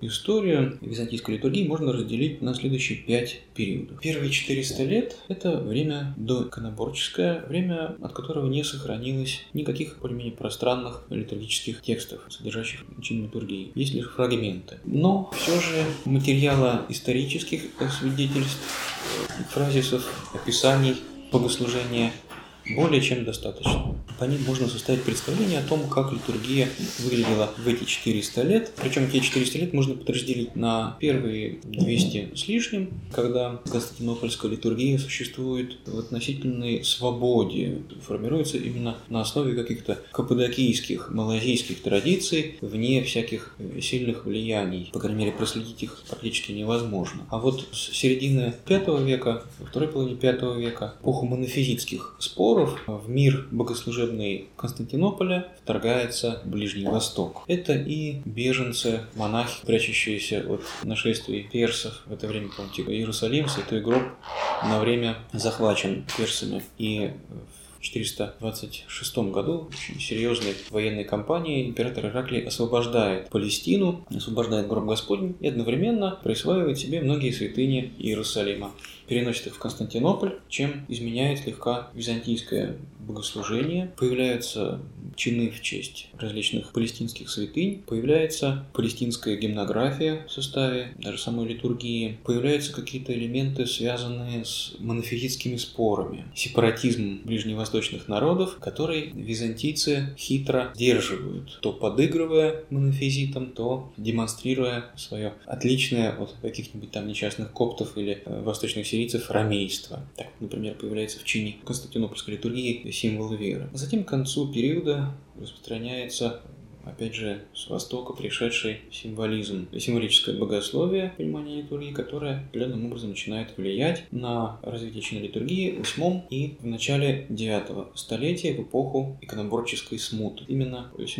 историю византийской литургии можно разделить на следующие 5 периодов. Первые 400 лет – это время доиконоборческое, время, от которого не сохранилось никаких более-менее пространных литургических текстов, содержащих чин литургии. Есть лишь фрагменты. Но все же материала исторических свидетельств, фразисов, описаний богослужения более чем достаточно. По ним можно составить представление о том, как литургия выглядела в эти 400 лет. Причем эти 400 лет можно подразделить на первые 200 с лишним, когда константинопольская литургия существует в относительной свободе, формируется именно на основе каких-то каппадокийских, малазийских традиций, вне всяких сильных влияний. По крайней мере, проследить их практически невозможно. А вот с середины V века, во второй половине V века, эпоху монофизитских споров, в мир богослужебный Константинополя вторгается Ближний Восток. Это и беженцы, монахи, прячущиеся от нашествий персов. В это время, помните, Иерусалим, Святой Гроб, на время захвачен персами. И в 426 году в очень серьезной военной кампании император Ираклий освобождает Палестину, освобождает Гроб Господень и одновременно присваивает себе многие святыни Иерусалима, переносит их в Константинополь, чем изменяет слегка византийское богослужение. Появляются чины в честь различных палестинских святынь, появляется палестинская гимнография в составе даже самой литургии, появляются какие-то элементы, связанные с монофизитскими спорами, сепаратизмом ближневосточных народов, который византийцы хитро сдерживают, то подыгрывая монофизитам, то демонстрируя свое отличное от каких-нибудь там несчастных коптов или восточных сирийцев ромейство. Так, например, появляется в чине константинопольской литургии символ веры. Затем к концу периода распространяется, опять же, с Востока пришедший символизм, символическое богословие, понимание литургии, которое определенным образом начинает влиять на развитие чина литургии в VIII и в начале IX столетия, в эпоху иконоборческой смуты. Именно в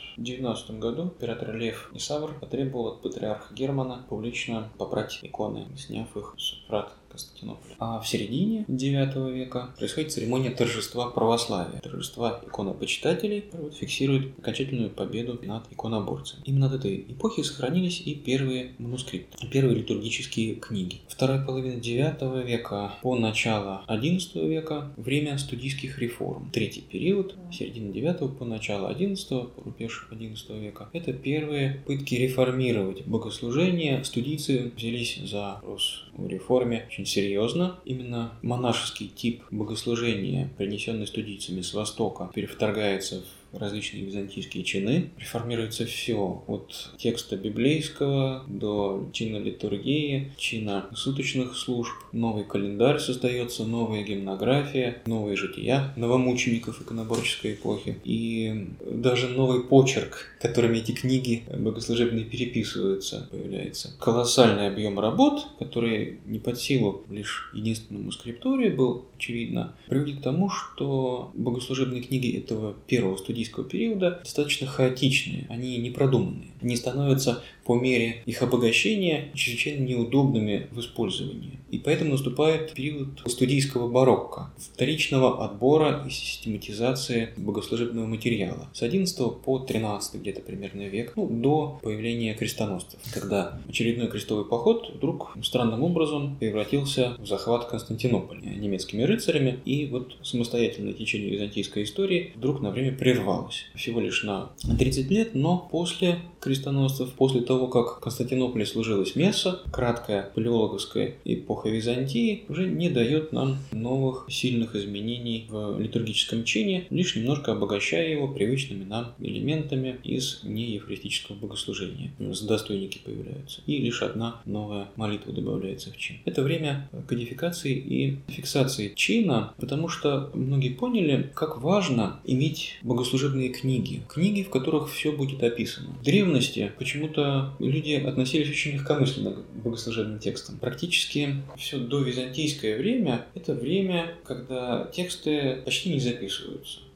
719 году император Лев Исавр потребовал от патриарха Германа публично попрать иконы, сняв их с врат Константинополя. А в середине IX века происходит церемония торжества православия. Торжества иконопочитателей фиксирует окончательную победу над иконоборцами. Именно от этой эпохи сохранились и первые манускрипты, первые литургические книги. Вторая половина IX века по начало XI века – время студийских реформ. Третий период, середина IX по начало XI, рубеж XI века – это первые попытки реформировать богослужение. Студийцы взялись за вопрос о реформе очень серьезно. Именно монашеский тип богослужения, принесенный студийцами с Востока, перевторгается в различные византийские чины. Реформируется все от текста библейского до чина литургии, чина суточных служб. Новый календарь создается, новая гимнография, новые жития новомучеников иконоборческой эпохи. И даже новый почерк, которыми эти книги богослужебные переписываются, появляется. Колоссальный объем работ, который не под силу лишь единственному скрипторию был, очевидно, приводит к тому, что богослужебные книги этого первого студийского периода достаточно хаотичные, они непродуманные. Они становятся по мере их обогащения чрезвычайно неудобными в использовании. И поэтому наступает период студийского барокко, вторичного отбора и систематизации богослужебного материала. С XI по XIII где-то примерно век, до появления крестоносцев, когда очередной крестовый поход вдруг странным образом превратился в захват Константинополя немецкими рыцарями, и вот самостоятельное течение византийской истории вдруг на время прервалось. Всего лишь на 30 лет, но после крестоносцев, после того, как в Константинополе служилась месса, краткая палеологовская эпоха Византии уже не дает нам новых сильных изменений в литургическом чине, лишь немножко обогащая его привычными нам элементами из неевхаристического богослужения. Достойники появляются. И лишь одна новая молитва добавляется в чин. Это время кодификации и фиксации чина, потому что многие поняли, как важно иметь богослужебные книги. Книги, в которых все будет описано. В древности почему-то люди относились очень легкомысленно к богослужебным текстам. Практически все довизантийское время – это время, когда тексты почти не записываются.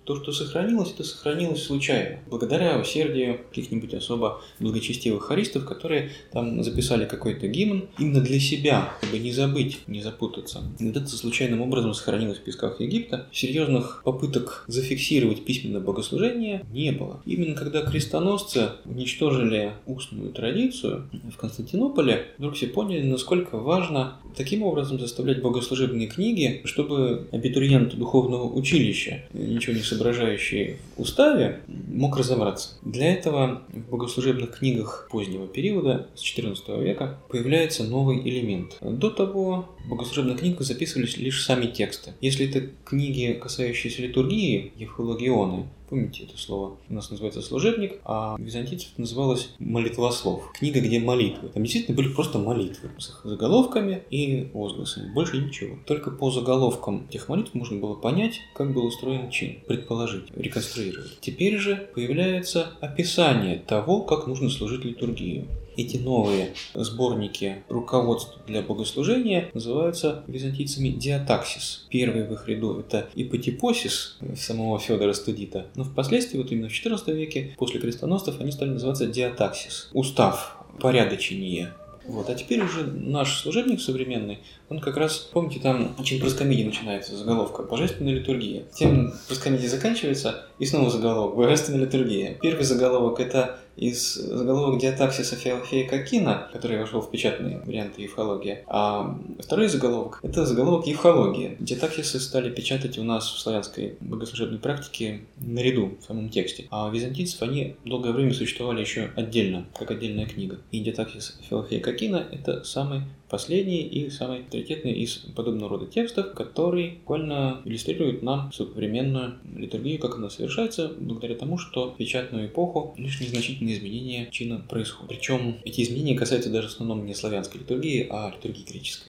То, что сохранилось, это сохранилось случайно, благодаря усердию каких-нибудь особо благочестивых хористов, которые там записали какой-то гимн именно для себя, чтобы не забыть, не запутаться. И вот это случайным образом сохранилось в песках Египта. Серьезных попыток зафиксировать письменное богослужение не было. Именно когда крестоносцы уничтожили устную традицию в Константинополе, вдруг все поняли, насколько важно таким образом заставлять богослужебные книги, чтобы абитуриент духовного училища, ничего не соображающий в уставе, мог разобраться. Для этого в богослужебных книгах позднего периода, с XIV века, появляется новый элемент. До того в богослужебных книгах записывались лишь сами тексты. Если это книги, касающиеся литургии, евхологионы, помните это слово? У нас называется служебник, а у византийцев это называлось молитвослов. Книга, где молитвы. Там действительно были просто молитвы с их заголовками и возгласами. Больше ничего. Только по заголовкам этих молитв можно было понять, как был устроен чин, предположить, реконструировать. Теперь же появляется описание того, как нужно служить литургию. Эти новые сборники руководств для богослужения называются византийцами диатаксис. Первый в их ряду это ипотипосис самого Феодора Студита, но впоследствии, вот именно в XIV веке, после крестоносцев, они стали называться диатаксис. Устав, порядочение. Вот. А теперь уже наш служебник современный, он как раз, помните, там очень проскомидия начинается, заголовка «Божественная литургия». Тем проскомидия заканчивается, и снова заголовок «Божественная литургия». Первый заголовок – это из заголовок диатаксиса Феофея Кокина, который вошел в печатные варианты евхология. А второй заголовок – это заголовок евхология. Диатаксисы стали печатать у нас в славянской богослужебной практике наряду в самом тексте. А у византийцев они долгое время существовали еще отдельно, как отдельная книга. И диатаксис Феофея Кокина – это самый последний и самый авторитетный из подобного рода текстов, который буквально иллюстрирует нам современную литургию, как она совершается, благодаря тому, что в печатную эпоху лишь незначительные изменения чина происходят. Причем эти изменения касаются даже в основном не славянской литургии, а литургии греческой.